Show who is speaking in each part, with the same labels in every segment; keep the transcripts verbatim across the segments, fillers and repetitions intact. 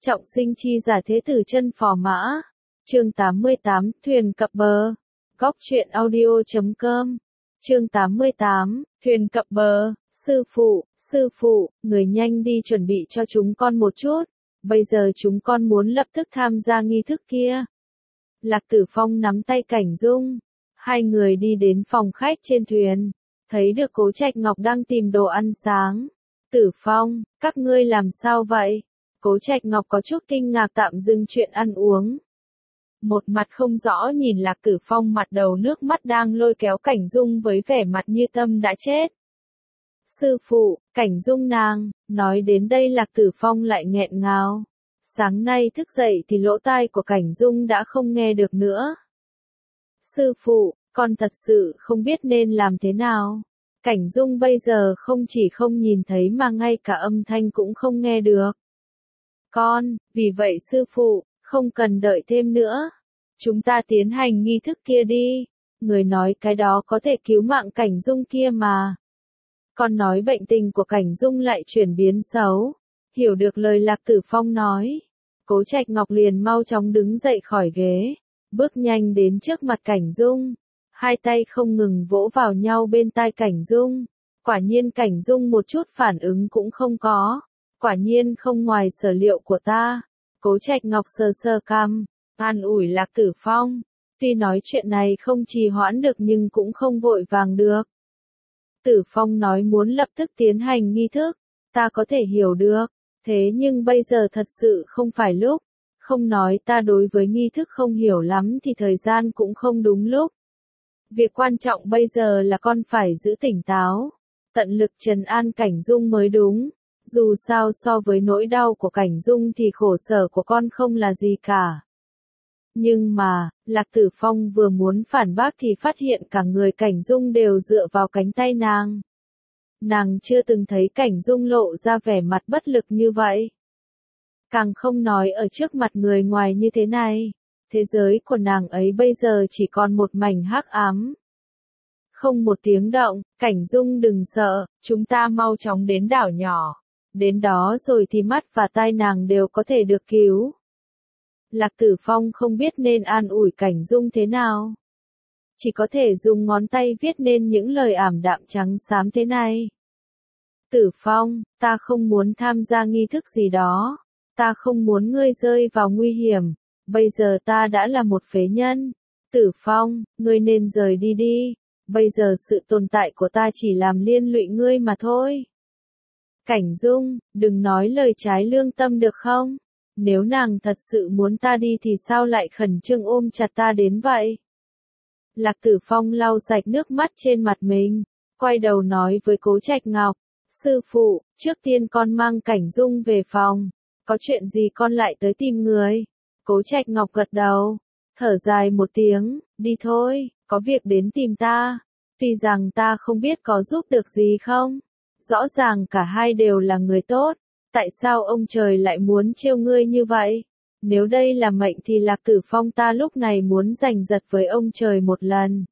Speaker 1: Trọng sinh chi giả thế tử chân phò mã. Chương tám mươi tám, thuyền cập bờ. Góc truyện audio chấm com. Chương tám mươi tám, thuyền cập bờ. Sư phụ, sư phụ, người nhanh đi chuẩn bị cho chúng con một chút. Bây giờ chúng con muốn lập tức tham gia nghi thức kia. Lạc Tử Phong nắm tay Cảnh Dung. Hai người đi đến phòng khách trên thuyền. Thấy được Cố Trạch Ngọc đang tìm đồ ăn sáng. Tử Phong, các ngươi làm sao vậy? Cố Trạch Ngọc có chút kinh ngạc tạm dừng chuyện ăn uống. Một mặt không rõ nhìn Lạc Tử Phong mặt đầu nước mắt đang lôi kéo Cảnh Dung với vẻ mặt như tâm đã chết. Sư phụ, Cảnh Dung nàng, nói đến đây Lạc Tử Phong lại nghẹn ngào. Sáng nay thức dậy thì lỗ tai của Cảnh Dung đã không nghe được nữa. Sư phụ, con thật sự không biết nên làm thế nào. Cảnh Dung bây giờ không chỉ không nhìn thấy mà ngay cả âm thanh cũng không nghe được. Con, vì vậy sư phụ, không cần đợi thêm nữa. Chúng ta tiến hành nghi thức kia đi. Người nói cái đó có thể cứu mạng Cảnh Dung kia mà. Con nói bệnh tình của Cảnh Dung lại chuyển biến xấu. Hiểu được lời Lạc Tử Phong nói. Cố Trạch Ngọc liền mau chóng đứng dậy khỏi ghế. Bước nhanh đến trước mặt Cảnh Dung. Hai tay không ngừng vỗ vào nhau bên tai Cảnh Dung. Quả nhiên Cảnh Dung một chút phản ứng cũng không có. Quả nhiên không ngoài sở liệu của ta. Cố Trạch Ngọc sờ sờ cằm, an ủi Lạc Tử Phong. Tuy nói chuyện này không trì hoãn được nhưng cũng không vội vàng được. Tử Phong nói muốn lập tức tiến hành nghi thức. Ta có thể hiểu được. Thế nhưng bây giờ thật sự không phải lúc. Không nói ta đối với nghi thức không hiểu lắm thì thời gian cũng không đúng lúc. Việc quan trọng bây giờ là con phải giữ tỉnh táo. Tận lực trấn an Cảnh Dung mới đúng. Dù sao so với nỗi đau của Cảnh Dung thì khổ sở của con không là gì cả. Nhưng mà, Lạc Tử Phong vừa muốn phản bác thì phát hiện cả người Cảnh Dung đều dựa vào cánh tay nàng. Nàng chưa từng thấy Cảnh Dung lộ ra vẻ mặt bất lực như vậy. Càng không nói ở trước mặt người ngoài như thế này. Thế giới của nàng ấy bây giờ chỉ còn một mảnh hắc ám. Không một tiếng động, Cảnh Dung đừng sợ, chúng ta mau chóng đến đảo nhỏ. Đến đó rồi thì mắt và tai nàng đều có thể được cứu. Lạc Tử Phong không biết nên an ủi Cảnh Dung thế nào. Chỉ có thể dùng ngón tay viết nên những lời ảm đạm trắng xám thế này. Tử Phong, ta không muốn tham gia nghi thức gì đó. Ta không muốn ngươi rơi vào nguy hiểm. Bây giờ ta đã là một phế nhân. Tử Phong, ngươi nên rời đi đi. Bây giờ sự tồn tại của ta chỉ làm liên lụy ngươi mà thôi. Cảnh Dung, đừng nói lời trái lương tâm được không? Nếu nàng thật sự muốn ta đi thì sao lại khẩn trương ôm chặt ta đến vậy? Lạc Tử Phong lau sạch nước mắt trên mặt mình, quay đầu nói với Cố Trạch Ngọc, sư phụ, trước tiên con mang Cảnh Dung về phòng, có chuyện gì con lại tới tìm người? Cố Trạch Ngọc gật đầu, thở dài một tiếng, đi thôi, có việc đến tìm ta, tuy rằng ta không biết có giúp được gì không? Rõ ràng cả hai đều là người tốt, tại sao ông trời lại muốn trêu ngươi như vậy? Nếu đây là mệnh thì Lạc Tử Phong ta lúc này muốn giành giật với ông trời một lần.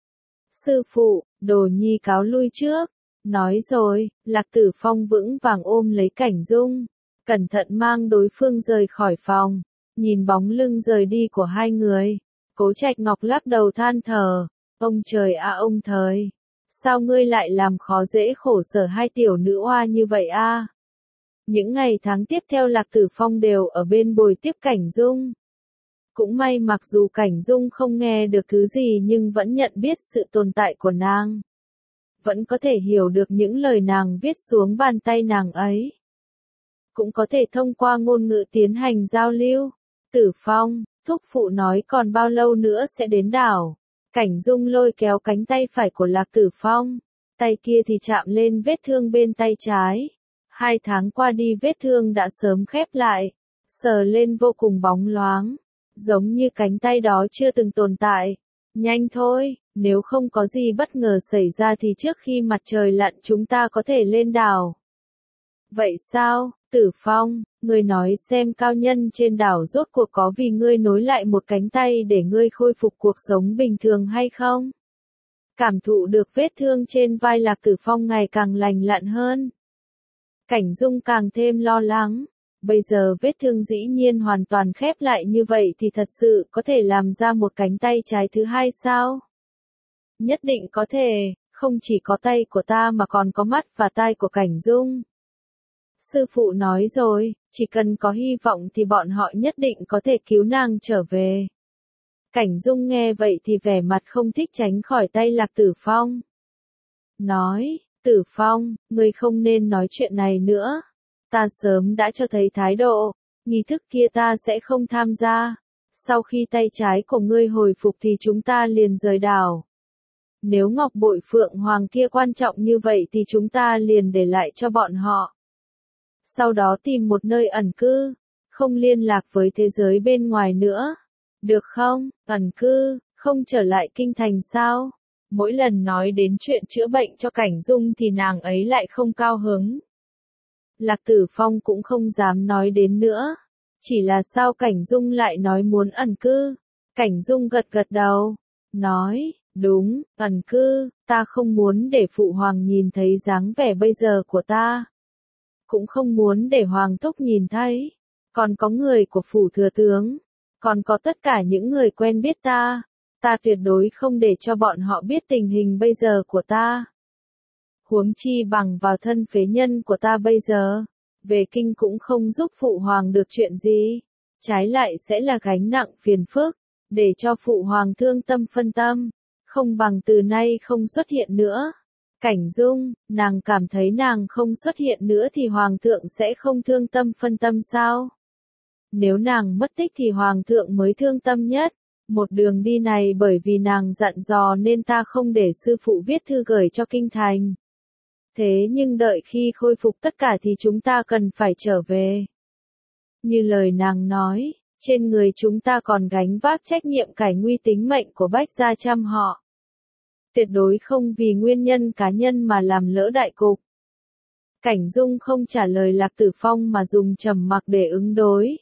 Speaker 1: Sư phụ, Đồ Nhi cáo lui trước. Nói rồi, Lạc Tử Phong vững vàng ôm lấy Cảnh Dung, cẩn thận mang đối phương rời khỏi phòng, nhìn bóng lưng rời đi của hai người. Cố Trạch Ngọc lắc đầu than thở, ông trời à ông thời. Sao ngươi lại làm khó dễ khổ sở hai tiểu nữ oa như vậy a? À? Những ngày tháng tiếp theo Lạc Tử Phong đều ở bên bồi tiếp Cảnh Dung. Cũng may mặc dù Cảnh Dung không nghe được thứ gì nhưng vẫn nhận biết sự tồn tại của nàng. Vẫn có thể hiểu được những lời nàng viết xuống bàn tay nàng ấy. Cũng có thể thông qua ngôn ngữ tiến hành giao lưu. Tử Phong, thúc phụ nói còn bao lâu nữa sẽ đến đảo. Cảnh Dung lôi kéo cánh tay phải của Lạc Tử Phong, tay kia thì chạm lên vết thương bên tay trái. Hai tháng qua đi vết thương đã sớm khép lại, sờ lên vô cùng bóng loáng, giống như cánh tay đó chưa từng tồn tại. Nhanh thôi, nếu không có gì bất ngờ xảy ra thì trước khi mặt trời lặn chúng ta có thể lên đảo. Vậy sao, Tử Phong, ngươi nói xem cao nhân trên đảo rốt cuộc có vì ngươi nối lại một cánh tay để ngươi khôi phục cuộc sống bình thường hay không? Cảm thụ được vết thương trên vai Lạc Tử Phong ngày càng lành lặn hơn. Cảnh Dung càng thêm lo lắng. Bây giờ vết thương dĩ nhiên hoàn toàn khép lại như vậy thì thật sự có thể làm ra một cánh tay trái thứ hai sao? Nhất định có thể, không chỉ có tay của ta mà còn có mắt và tai của Cảnh Dung. Sư phụ nói rồi, chỉ cần có hy vọng thì bọn họ nhất định có thể cứu nàng trở về. Cảnh Dung nghe vậy thì vẻ mặt không thích tránh khỏi tay Lạc Tử Phong. Nói, Tử Phong, ngươi không nên nói chuyện này nữa. Ta sớm đã cho thấy thái độ, nghi thức kia ta sẽ không tham gia. Sau khi tay trái của ngươi hồi phục thì chúng ta liền rời đảo. Nếu ngọc bội phượng hoàng kia quan trọng như vậy thì chúng ta liền để lại cho bọn họ. Sau đó tìm một nơi ẩn cư, không liên lạc với thế giới bên ngoài nữa. Được không? Ẩn cư, không trở lại kinh thành sao? Mỗi lần nói đến chuyện chữa bệnh cho Cảnh Dung thì nàng ấy lại không cao hứng. Lạc Tử Phong cũng không dám nói đến nữa. Chỉ là sao Cảnh Dung lại nói muốn ẩn cư? Cảnh Dung gật gật đầu. Nói, đúng, ẩn cư, ta không muốn để Phụ Hoàng nhìn thấy dáng vẻ bây giờ của ta. Cũng không muốn để Hoàng Thúc nhìn thấy. Còn có người của Phủ Thừa Tướng. Còn có tất cả những người quen biết ta. Ta tuyệt đối không để cho bọn họ biết tình hình bây giờ của ta. Huống chi bằng vào thân phế nhân của ta bây giờ. Về kinh cũng không giúp Phụ Hoàng được chuyện gì. Trái lại sẽ là gánh nặng phiền phức. Để cho Phụ Hoàng thương tâm phân tâm. Không bằng từ nay không xuất hiện nữa. Cảnh Dung, nàng cảm thấy nàng không xuất hiện nữa thì Hoàng thượng sẽ không thương tâm phân tâm sao? Nếu nàng mất tích thì Hoàng thượng mới thương tâm nhất. Một đường đi này bởi vì nàng dặn dò nên ta không để sư phụ viết thư gửi cho kinh thành. Thế nhưng đợi khi khôi phục tất cả thì chúng ta cần phải trở về. Như lời nàng nói, trên người chúng ta còn gánh vác trách nhiệm cải nguy tính mệnh của Bách gia trăm họ. Tuyệt đối không vì nguyên nhân cá nhân mà làm lỡ đại cục. Cảnh Dung không trả lời Lạc Tử Phong mà dùng trầm mặc để ứng đối.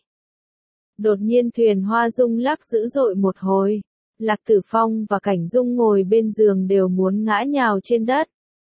Speaker 1: Đột nhiên thuyền hoa rung lắc dữ dội một hồi. Lạc Tử Phong và Cảnh Dung ngồi bên giường đều muốn ngã nhào trên đất.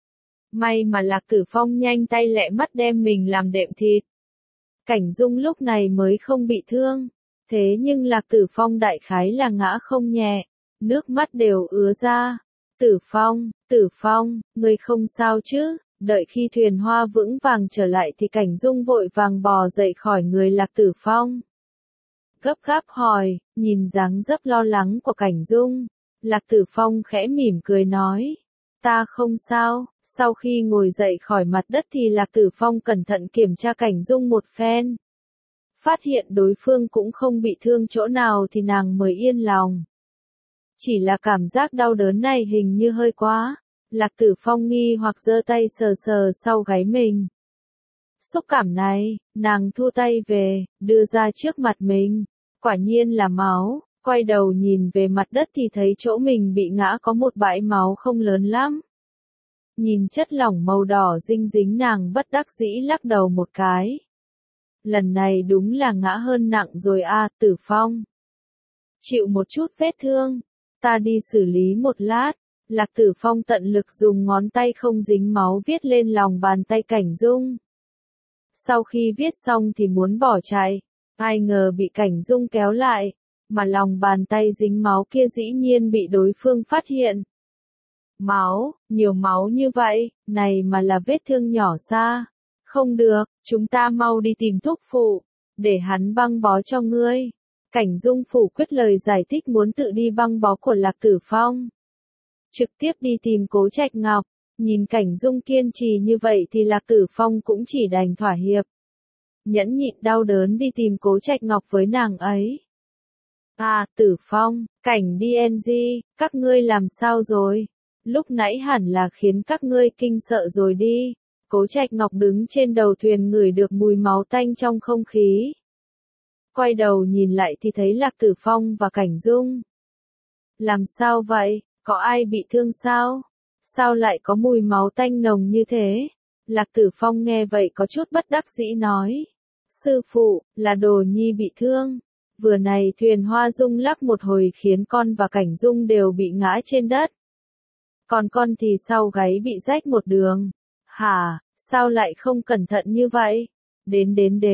Speaker 1: May mà Lạc Tử Phong nhanh tay lẹ mắt đem mình làm đệm thịt. Cảnh Dung lúc này mới không bị thương. Thế nhưng Lạc Tử Phong đại khái là ngã không nhẹ. Nước mắt đều ứa ra. Tử Phong, Tử Phong, ngươi không sao chứ? Đợi khi thuyền hoa vững vàng trở lại thì Cảnh Dung vội vàng bò dậy khỏi người Lạc Tử Phong. Gấp gáp hỏi, nhìn dáng dấp lo lắng của Cảnh Dung. Lạc Tử Phong khẽ mỉm cười nói. Ta không sao. Sau khi ngồi dậy khỏi mặt đất thì Lạc Tử Phong cẩn thận kiểm tra Cảnh Dung một phen. Phát hiện đối phương cũng không bị thương chỗ nào thì nàng mới yên lòng. Chỉ là cảm giác đau đớn này hình như hơi quá. Lạc Tử Phong nghi hoặc giơ tay sờ sờ sau gáy mình. Xúc cảm này, nàng thu tay về, đưa ra trước mặt mình. Quả nhiên là máu. Quay đầu nhìn về mặt đất thì thấy chỗ mình bị ngã có một bãi máu không lớn lắm. Nhìn chất lỏng màu đỏ dinh dính nàng bất đắc dĩ lắc đầu một cái. Lần này đúng là ngã hơn nặng rồi a, Tử Phong. Chịu một chút vết thương. Ta đi xử lý một lát. Lạc Tử Phong tận lực dùng ngón tay không dính máu viết lên lòng bàn tay Cảnh Dung. Sau khi viết xong thì muốn bỏ chạy. Ai ngờ bị Cảnh Dung kéo lại. Mà lòng bàn tay dính máu kia dĩ nhiên bị đối phương phát hiện. Máu, nhiều máu như vậy, này mà là vết thương nhỏ xa. Không được, chúng ta mau đi tìm thuốc phụ. Để hắn băng bó cho ngươi. Cảnh Dung phủ quyết lời giải thích muốn tự đi băng bó của Lạc Tử Phong. Trực tiếp đi tìm Cố Trạch Ngọc. Nhìn Cảnh Dung kiên trì như vậy thì Lạc Tử Phong cũng chỉ đành thỏa hiệp. Nhẫn nhịn đau đớn đi tìm Cố Trạch Ngọc với nàng ấy. À, Tử Phong, Cảnh đê en giê, các ngươi làm sao rồi? Lúc nãy hẳn là khiến các ngươi kinh sợ rồi đi. Cố Trạch Ngọc đứng trên đầu thuyền ngửi được mùi máu tanh trong không khí. Quay đầu nhìn lại thì thấy Lạc Tử Phong và Cảnh Dung. Làm sao vậy? Có ai bị thương sao? Sao lại có mùi máu tanh nồng như thế? Lạc Tử Phong nghe vậy có chút bất đắc dĩ nói. Sư phụ, là Đồ Nhi bị thương. Vừa này thuyền hoa rung lắc một hồi khiến con và Cảnh Dung đều bị ngã trên đất. Còn con thì sau gáy bị rách một đường. Hả, sao lại không cẩn thận như vậy? Đến đến đến,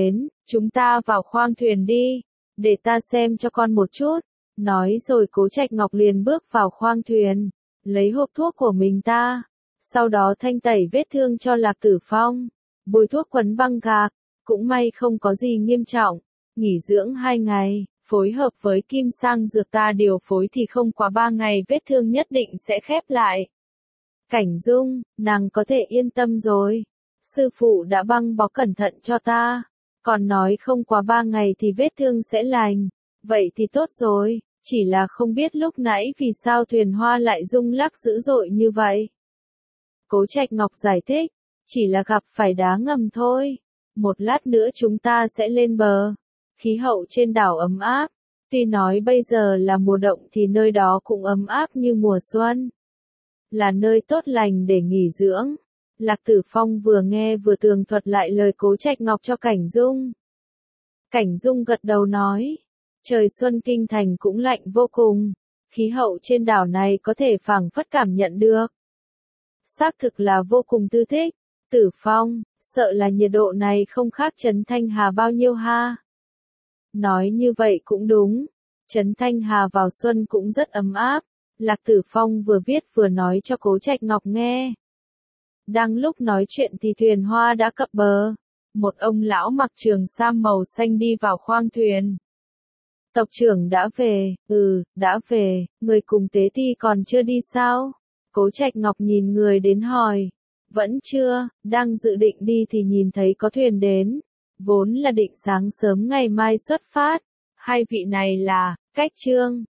Speaker 1: chúng ta vào khoang thuyền đi, để ta xem cho con một chút. Nói rồi Cố Trạch Ngọc liền bước vào khoang thuyền, lấy hộp thuốc của mình ta, sau đó thanh tẩy vết thương cho Lạc Tử Phong, bôi thuốc quấn băng gạc, cũng may không có gì nghiêm trọng, nghỉ dưỡng hai ngày, phối hợp với Kim Sang dược ta điều phối thì không quá ba ngày vết thương nhất định sẽ khép lại. Cảnh Dung, nàng có thể yên tâm rồi, sư phụ đã băng bó cẩn thận cho ta, còn nói không quá ba ngày thì vết thương sẽ lành, vậy thì tốt rồi, chỉ là không biết lúc nãy vì sao thuyền hoa lại rung lắc dữ dội như vậy. Cố Trạch Ngọc giải thích, chỉ là gặp phải đá ngầm thôi, một lát nữa chúng ta sẽ lên bờ, khí hậu trên đảo ấm áp, tuy nói bây giờ là mùa đông thì nơi đó cũng ấm áp như mùa xuân, là nơi tốt lành để nghỉ dưỡng. Lạc Tử Phong vừa nghe vừa tường thuật lại lời Cố Trạch Ngọc cho Cảnh Dung. Cảnh Dung gật đầu nói, trời xuân kinh thành cũng lạnh vô cùng, khí hậu trên đảo này có thể phảng phất cảm nhận được. Xác thực là vô cùng tư thích, Tử Phong, sợ là nhiệt độ này không khác Trấn Thanh Hà bao nhiêu ha. Nói như vậy cũng đúng, Trấn Thanh Hà vào xuân cũng rất ấm áp, Lạc Tử Phong vừa viết vừa nói cho Cố Trạch Ngọc nghe. Đang lúc nói chuyện thì thuyền hoa đã cập bờ, một ông lão mặc trường sam màu xanh đi vào khoang thuyền. Tộc trưởng đã về, ừ, đã về, người cùng Tế Ti còn chưa đi sao? Cố Trạch Ngọc nhìn người đến hỏi, vẫn chưa, đang dự định đi thì nhìn thấy có thuyền đến, vốn là định sáng sớm ngày mai xuất phát, hai vị này là, Cách Trương,